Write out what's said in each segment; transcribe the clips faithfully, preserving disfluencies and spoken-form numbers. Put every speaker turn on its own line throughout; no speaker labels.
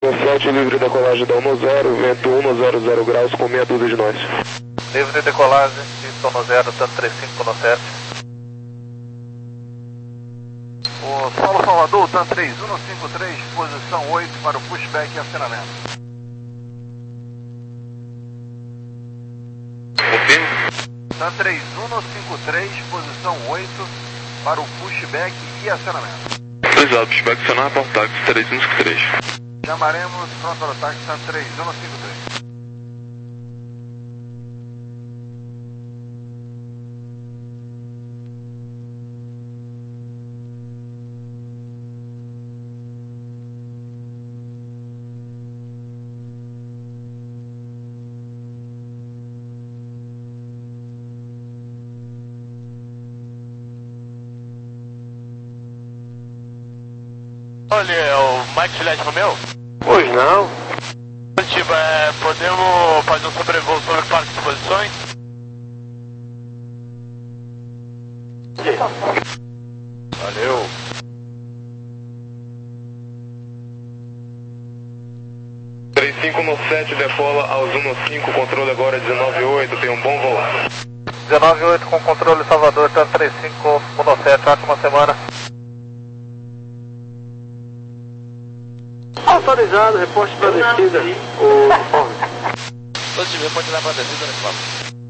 sete, livre decolagem da um zero, vento um zero zero graus com meia dúzia de nós.
Livre de decolagem, pista um zero, tanto trinta e cinco no sete. O Solo Salvador, TAM três um cinco três, posição oito para o pushback e acionamento.
Confirma.
TAM três um cinco três, posição oito para o pushback e acionamento.
Autorizado, pushback acionar, para o táxi três um cinco três.
Chamaremos pronto para o táxi TAM três um cinco três.
Olha, é o Mike Juliette Romeu?
Pois não.
Tipo, é, podemos fazer um sobrevoo sobre o parque de posições? Valeu.
três cinco no sete, decola aos um cinco, controle agora dezenove oito, tem um bom voo.
dezenove oito com controle Salvador, TAM três cinco um sete, ótima semana.
Autorizado, reposte para descida. O uniforme.
Positivo, reposte para descida, uniforme.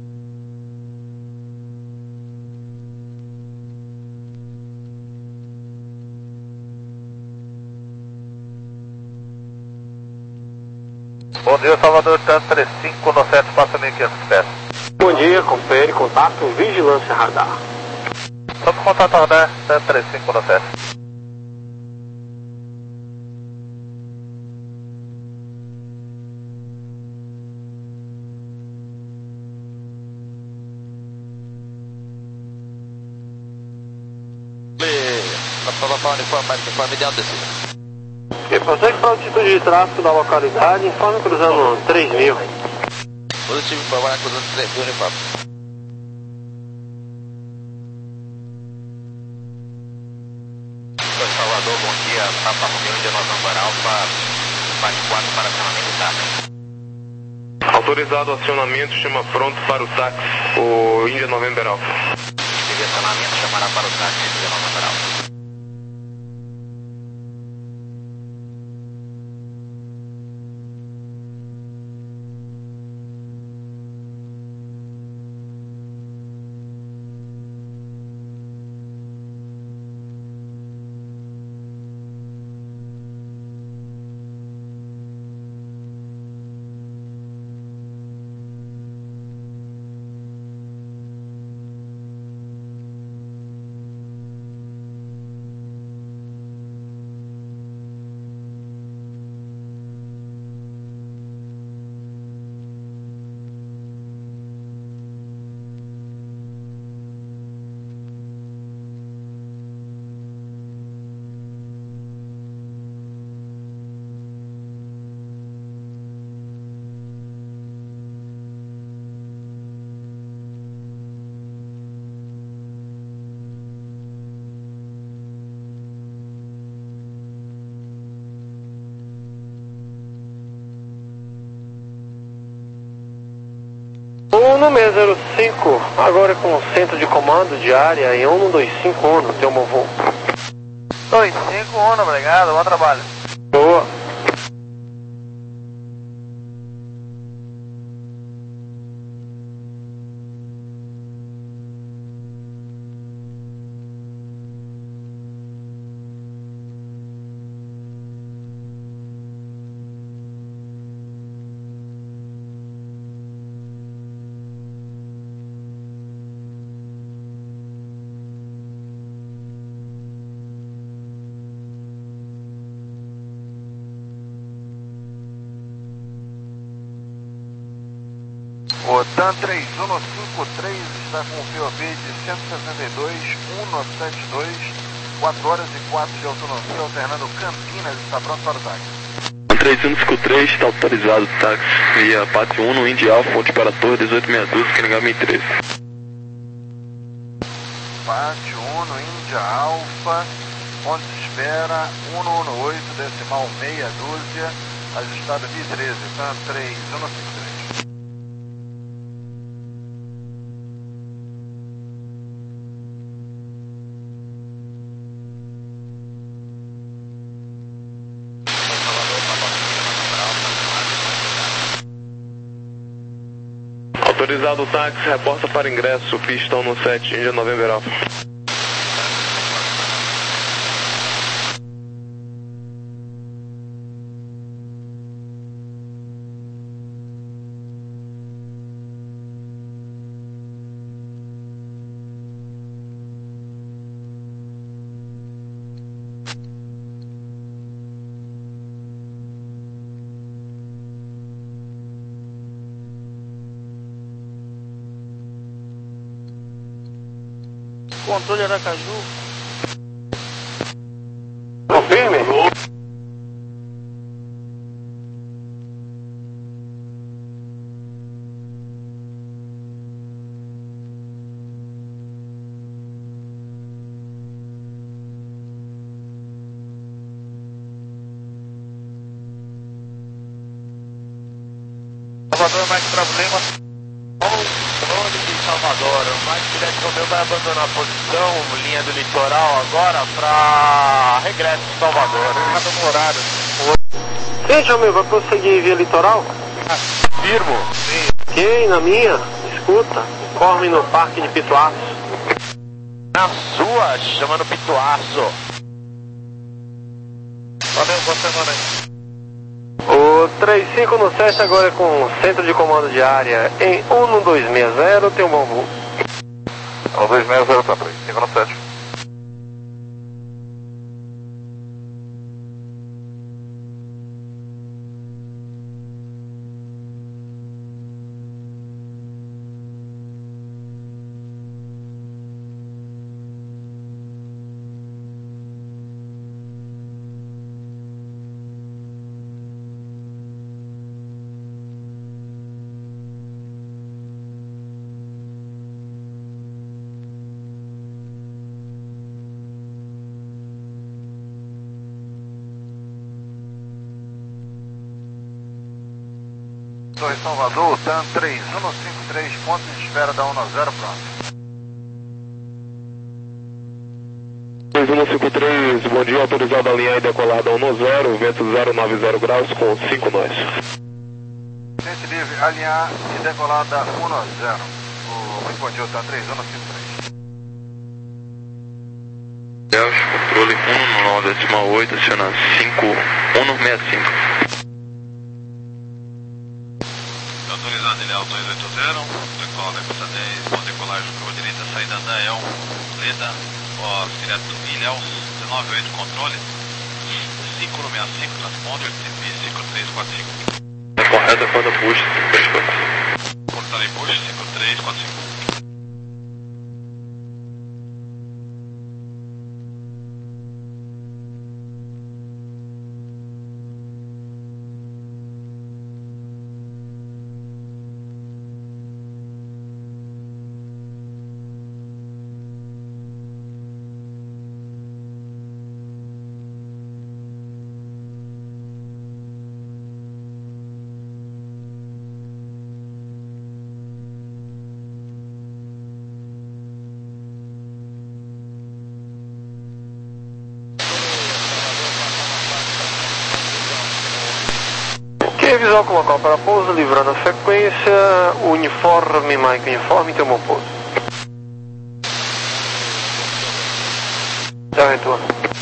Bom dia, Salvador, TAM três cinco um sete, passa mil e quinhentos pés.
Bom dia, confere, contato, vigilância radar.
Sob contato radar, TAM três cinco um sete.
Protocolo uniforme, uniforme ideal descida.
E prossegue para a altitude de tráfego da localidade, informe cruzando três mil.
Positivo, informar cruzando três mil uniforme.
Salvador, bom dia, Papa Romeu, Índia November Alfa, bate quatro para acionamento e táxi.
Autorizado acionamento, chama pronto para o táxi, o Índia November Alpha.
Direcionamento chamará para o táxi, Índia November Alfa.
O número zero cinco, agora com centro de comando de área em um dois cinco ONU, tem um bom voo.
dois cinco ONU, obrigado, bom trabalho.
Boa.
O TAM três um cinco três está com o P O B de cento e sessenta e dois, cento e setenta e dois, quatro horas e quatro de autonomia, alternando Campinas, está pronto para o táxi.
três um cinco três, está autorizado táxi via Pátio um no Indy Alpha, fonte para a torre dezoito sessenta e dois, Kenegami treze.
Pátio um no Índia Alfa, onde se espera um um oito, decimal meia dúzia, Ajustado V treze, TAM três um cinco três.
Autorizado o táxi, reporta para ingresso, pistão no sete, Índia November Alpha.
Controle Aracaju. Confirme.
Salvador, mais problema. Controle de Salvador. O Mike Juliette Romeo vai abandonar a posição, linha do litoral agora para regresso de Salvador. Errado no horário.
Gente, amigo, vai prosseguir via litoral?
Firmo. Sim.
Ok, na minha, escuta, informe no Parque de Pituaço.
Na sua, chamando Pituaço. Valeu, boa semana aí.
O três cinco no sete agora é com centro de comando de área em um dois seis zero, tem um bom voo.
um dois seis zero, tá três cinco no sete. Torre Salvador, TAM três um cinco três, ponto de espera da um zero, pronto.
três um cinco três, bom dia, autorizado a alinhar e decolar da um zero, vento zero nove zero graus com cinco nós.
Gente livre, alinhar e decolar da um zero. O, muito bom dia, TAM três um cinco três.
Delta, controle um nove oito, aciona cinco um seis cinco.
Autorizado, ele é alto dois oito zero, decola da pista dez, com decolagem curva direita, saída da El, Leda, ó, direto do Ilhéus, dezenove oito, controle, cinco um seis cinco, transponder, T P cinco três quatro cinco.
É correto, quando puxa,
Portal em push, cinco três quatro cinco.
Visual com local para pouso, livrando a sequência, uniforme, Mike, uniforme, tem um bom pouso. Já retorno.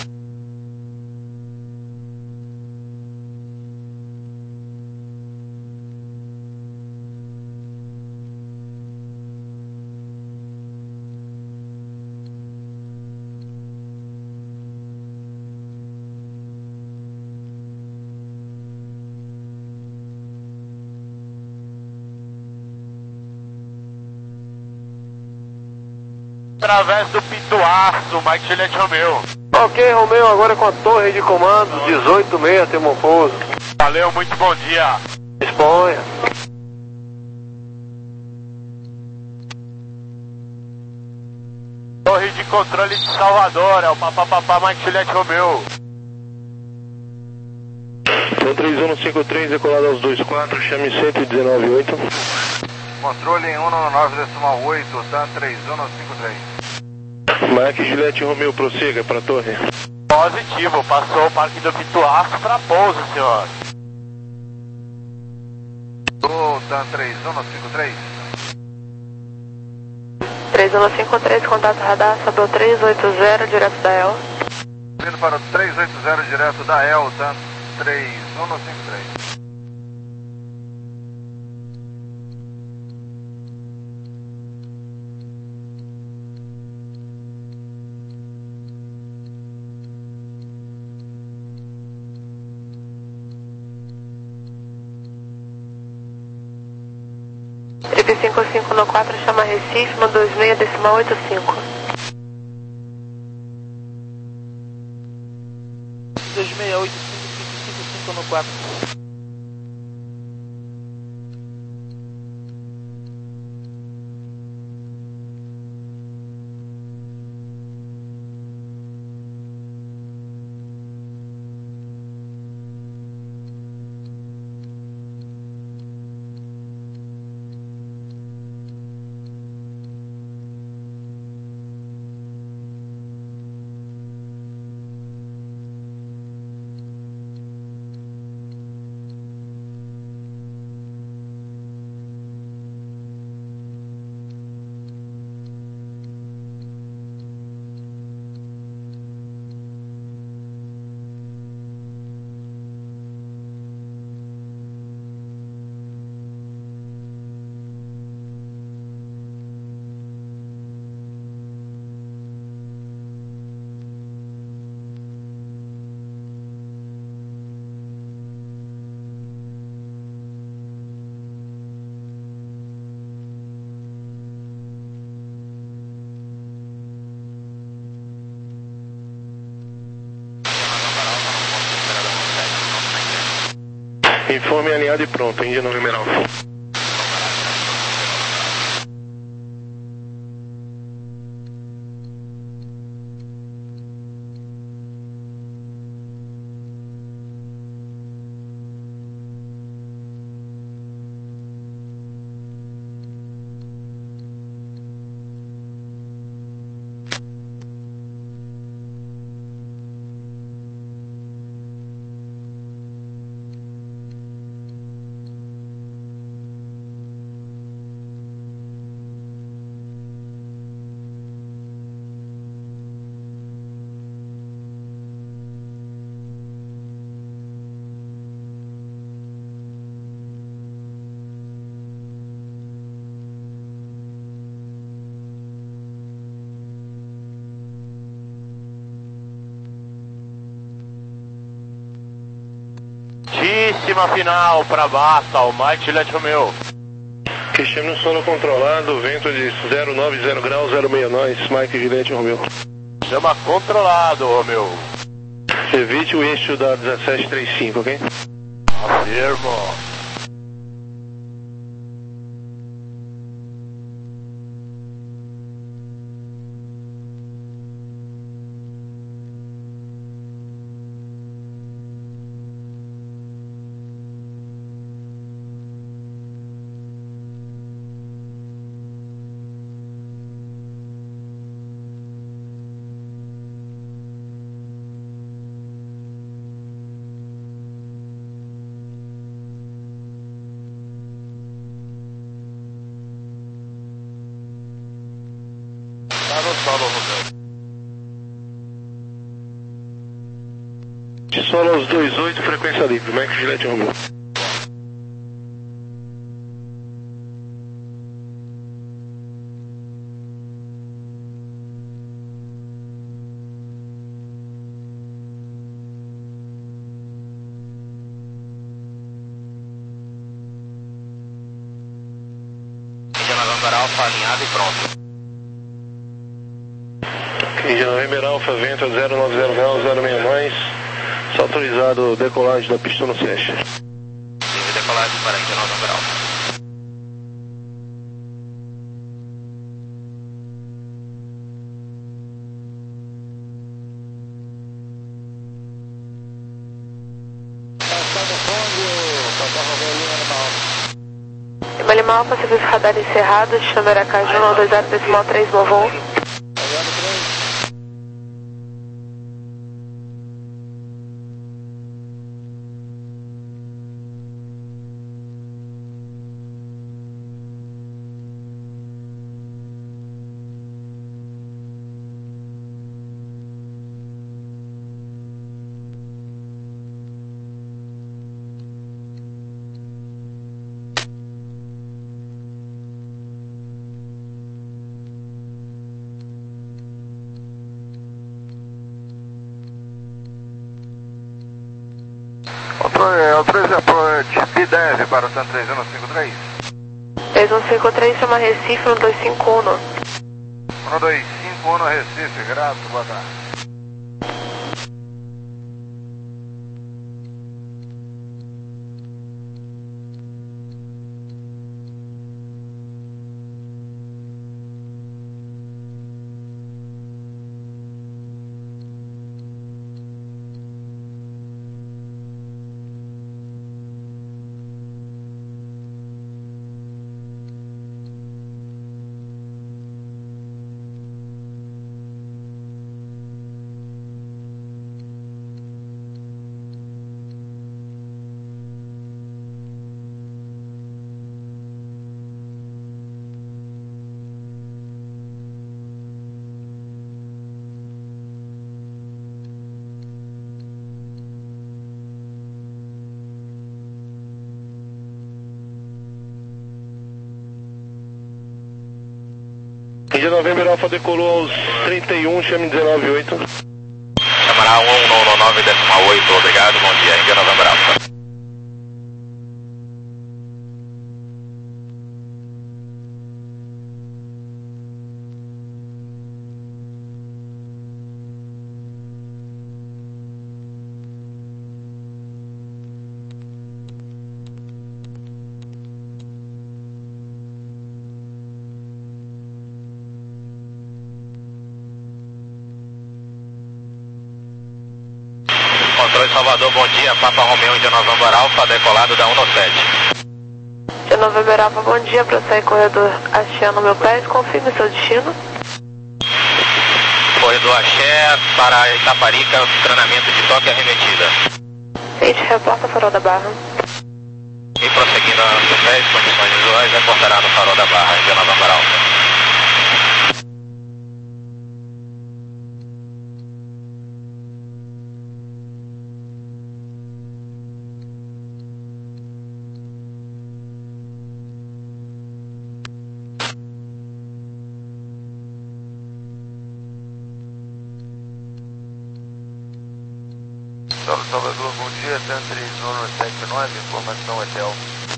Através do Pituaço, Mike Juliette Romeo.
Ok, Romeo, agora com a torre de comando, dezoito seis, tem um bom pouso.
Valeu, muito bom dia.
Disponha.
Torre de controle de Salvador, é o papapá Mike Juliette Romeo.
três um cinco três, decolado aos dois quatro, chame cento e dezenove ponto oito.
Controle em cento e nove decimal oito, TAM três um cinco três.
Mike Juliette Romeo, prossiga para a torre.
Positivo, passou o Parque do Pituaço para pouso, senhor.
Do TAM três um cinco três.
três um cinco três, contato radar, sobe três oito zero, direto da E L.
Vindo para o três oito zero, direto da E L, TAM três um cinco três.
Trip cinco cinco no quatro, chama Recife, manda dois seis decimal oito cinco.
dois seis oito cinco cinco cinco cinco no quatro.
Informe alinhado e pronto, Índia November Alpha.
Altíssima final para Basta, o Mike Juliette Romeo.
Cristiano no solo controlado, vento de zero nove zero graus, zero seis nós, Mike Juliette Romeo.
Chama controlado, Romeo.
Evite o eixo da dezessete trinta e cinco, ok?
Afirmo. Tá no solo, Romeo.
De solo aos dois oito, frequência livre, Mike Juliette Romeo.
Índia November Alpha alinhado e pronto.
Índia November Alpha, vento a zero nove zero graus, zero seis nós. Só autorizado decolagem da pista no SESC.
Livre decolagem para Índia November Alpha.
Passando
Lima Lima Alfa, serviço radar encerrado, chama Aracaju, um dois zero, decimal três, novo um.
Autorize approach B dez para o San três um cinco três.
três um cinco três, chama Recife, um dois cinco um.
um dois cinco um Recife, grato, boa tarde.
Índia Novembro Alfa decolou aos trinta e um, chame dezenove oito.
Camará um um nove decimal oito, obrigado, bom dia, Índia Novembro Alfa. Controle Salvador, bom dia, Papa Romeo, Índia Novembro Alfa, decolado da um sete.
Índia Novembro Alfa, bom dia, para sair corredor Axé no meu pé, confirme seu destino.
Corredor Axé para Itaparica, treinamento de toque e arremetida.
Gente, reporta farol da Barra.
E prosseguindo a pés, condições visuais, reportará no farol da Barra, Índia Novembro Alfa.
Salvador, bom dia, San três um sete nove, informação hotel.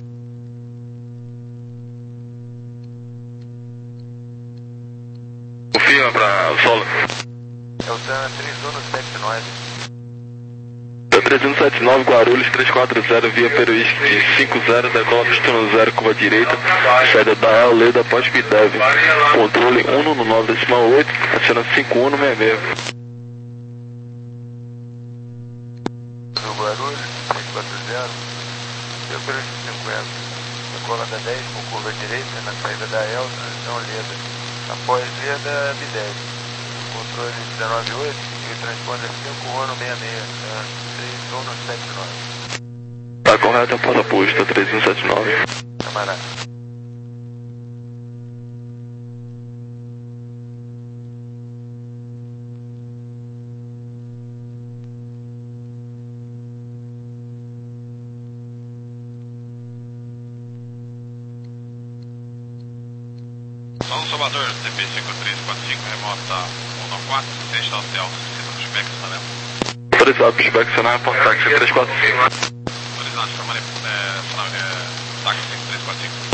Confirma para o solo.
É o San três um sete nove.
San três um sete nove, Guarulhos três quatro zero, via Peruísque de cinco zero, decola pistão zero, curva direita, saída da Aleda, pós Pidev. Controle um um nove decimal oito, aciona cinco um seis seis.
Guarulhos, três quatro zero, deu Peruísque cinquenta, decola da dez com curva direita, na saída da El, transição Leda, após Leda B dez, controle dezenove oito e o transponder cinco um seis seis, três um sete nove.
Tá correto, é porta posta três um sete nove.
Camarada.
São Salvador, T P cinco três quatro cinco, remota um quatro, sexta hotel, sistema de pushback, Sanamento.
Autorizado, pushback, cenário, porta táxi três quatro cinco.
Autorizado, chamando é, táxi cinco três quatro cinco.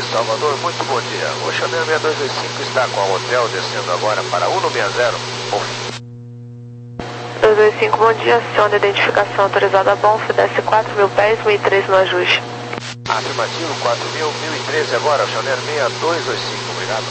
Salvador, muito bom dia. O Chanel seis dois dois cinco está com o hotel descendo agora para cento e sessenta. Bom.
dois dois cinco, bom dia. Aciona identificação autorizada Bonf, desce quatro mil pés, mil e treze no ajuste.
Afirmativo, quatro mil, mil e treze agora, Chanel seis dois dois cinco, obrigado.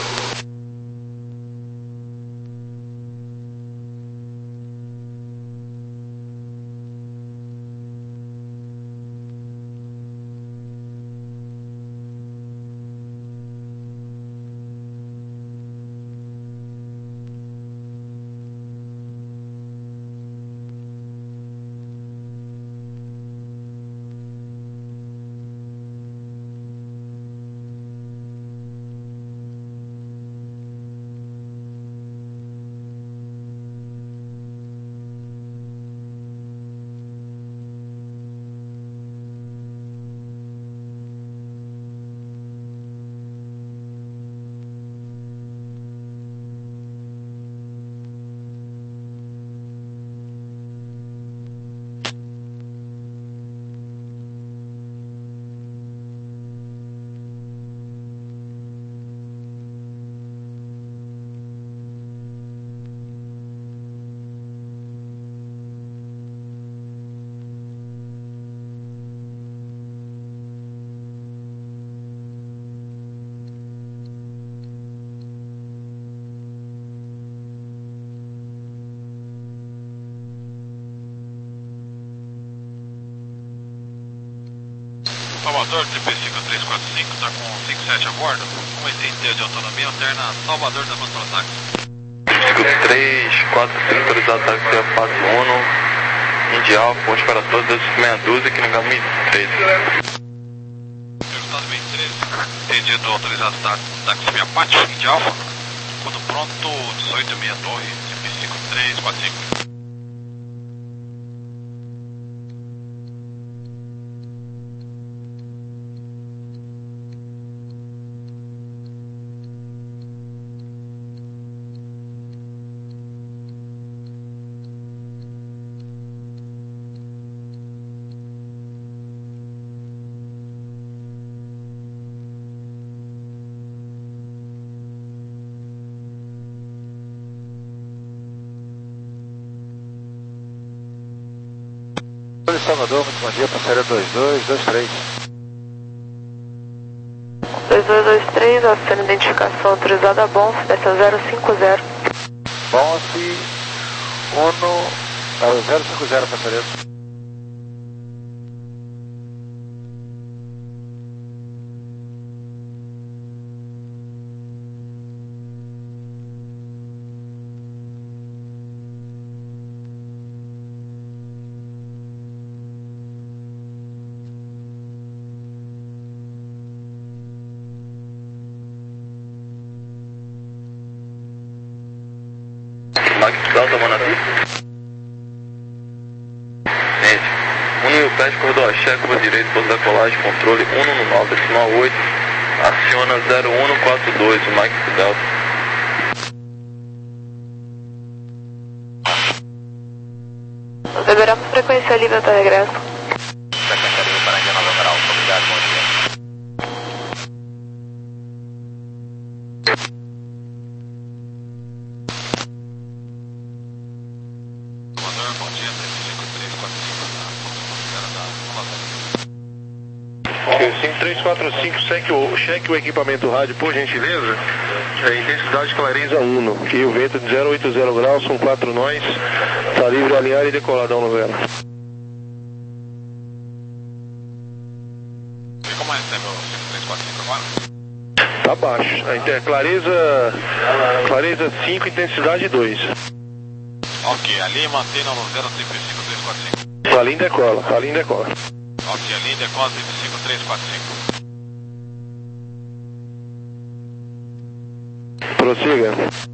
Salvador, T P cinco três quatro cinco, está com cinco sete a bordo, um oitenta de autonomia, alterna Salvador da Control Táxi.
cinco três quatro cinco, autorizado táxi a Passo Uno, Indy Alfa, ponte para todas, meia dúzia aqui no caminho treze.
Resultado meio treze, entendido autorizado táxi via Pátio, Indy Alfa, quando pronto, dezoito meia torre, T P cinco três quatro cinco.
Salvador, muito bom dia, passageiro dois dois dois três.
dois dois dois três, aciona identificação autorizada Bonf, desce a zero cinco zero.
Bonf, Uno, zero cinco zero, passageiro.
Max Delta, Manabi. Gente, um mil pés, corredor axé, curva direita, pouso da colagem, controle um no nove, decimal oito, aciona zero um quatro dois, o Max Delta.
Liberamos frequência livre até regresso.
Frequência livre para Índia Nova Grau, obrigado, bom dia.
cinco três quatro cinco, cheque o, cheque o equipamento rádio, por gentileza. É, intensidade clareza Uno. E o vento de zero oito zero graus, são quatro nós. Está livre, alinhar e decoladão no vela.
E como recebe o cinco três quatro cinco agora?
Tá baixo. A inter- clareza, clareza cinco, intensidade dois.
Ok, ali mantendo no zero T P cinco três quatro cinco.
Palim decola, Palim decola.
Ok, ali decola T P cinco três quatro cinco.
Prossiga.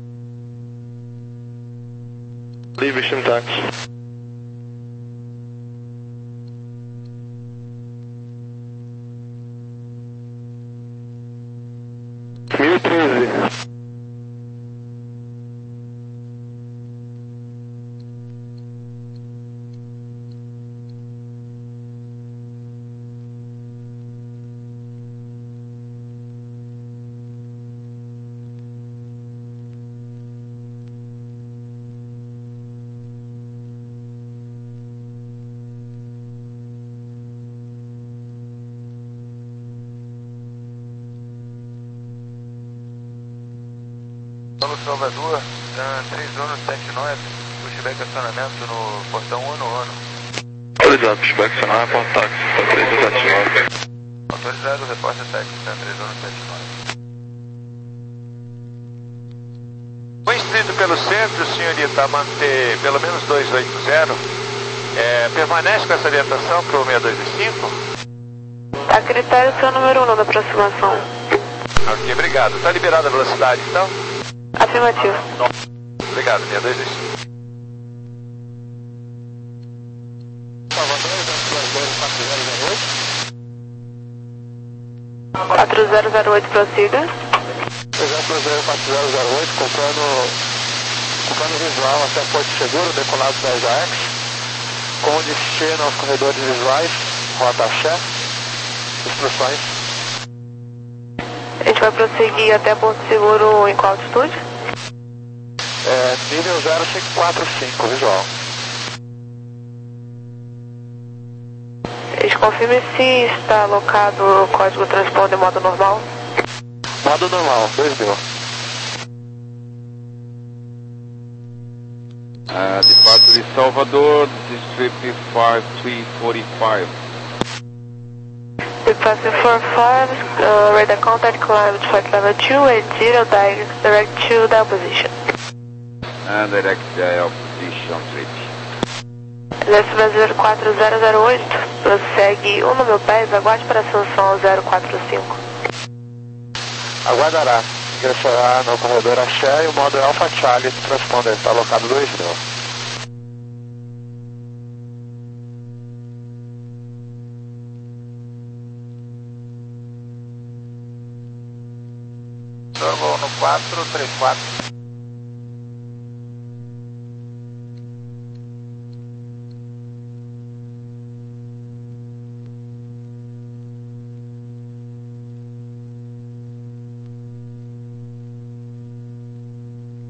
Livre táxi. mil e treze.
Paulo Salvador, Dan três um sete nove, pushback acionamento no portão um no ano.
Autorizado, pushback acionar, ponto táxi, Dan três um sete nove.
Autorizado, repórter sete, Dan três um sete nove.
Conhecido pelo centro, senhorita, manter pelo menos dois oito zero, é, permanece com essa orientação para o seis dois cinco?
A critério seu número um na aproximação.
Ok, obrigado. Está liberada a velocidade, então?
Afirmativo.
Obrigado, seis dois cinco.
quatro zero zero oito, prossiga.
Exemplo zero quatro zero zero oito, comprando, comprando visual até Porto Seguro, decolado da Jax, com destino aos corredores visuais, rota Axé, instruções.
A gente vai prosseguir até Porto Seguro em qual altitude?
É, nível zero cinco quatro cinco, visual.
A gente confirme se está alocado o código transponder modo normal.
Modo normal, dois mil.
Uh, departure de Salvador, this is trip five three four five.
Departure four five, uh, radar contact, climb to flight level two, eight zero, direct, direct to the position.
And direct dial position trip.
Leste Brasil quatro zero zero oito, prossegue um no meu pés, aguarde para a ascensão zero quatro cinco.
Aguardará. Ingressará no corredor Axé e o modo Alpha Charlie Transponder está alocado dois mil.
Vou no quatro três quatro.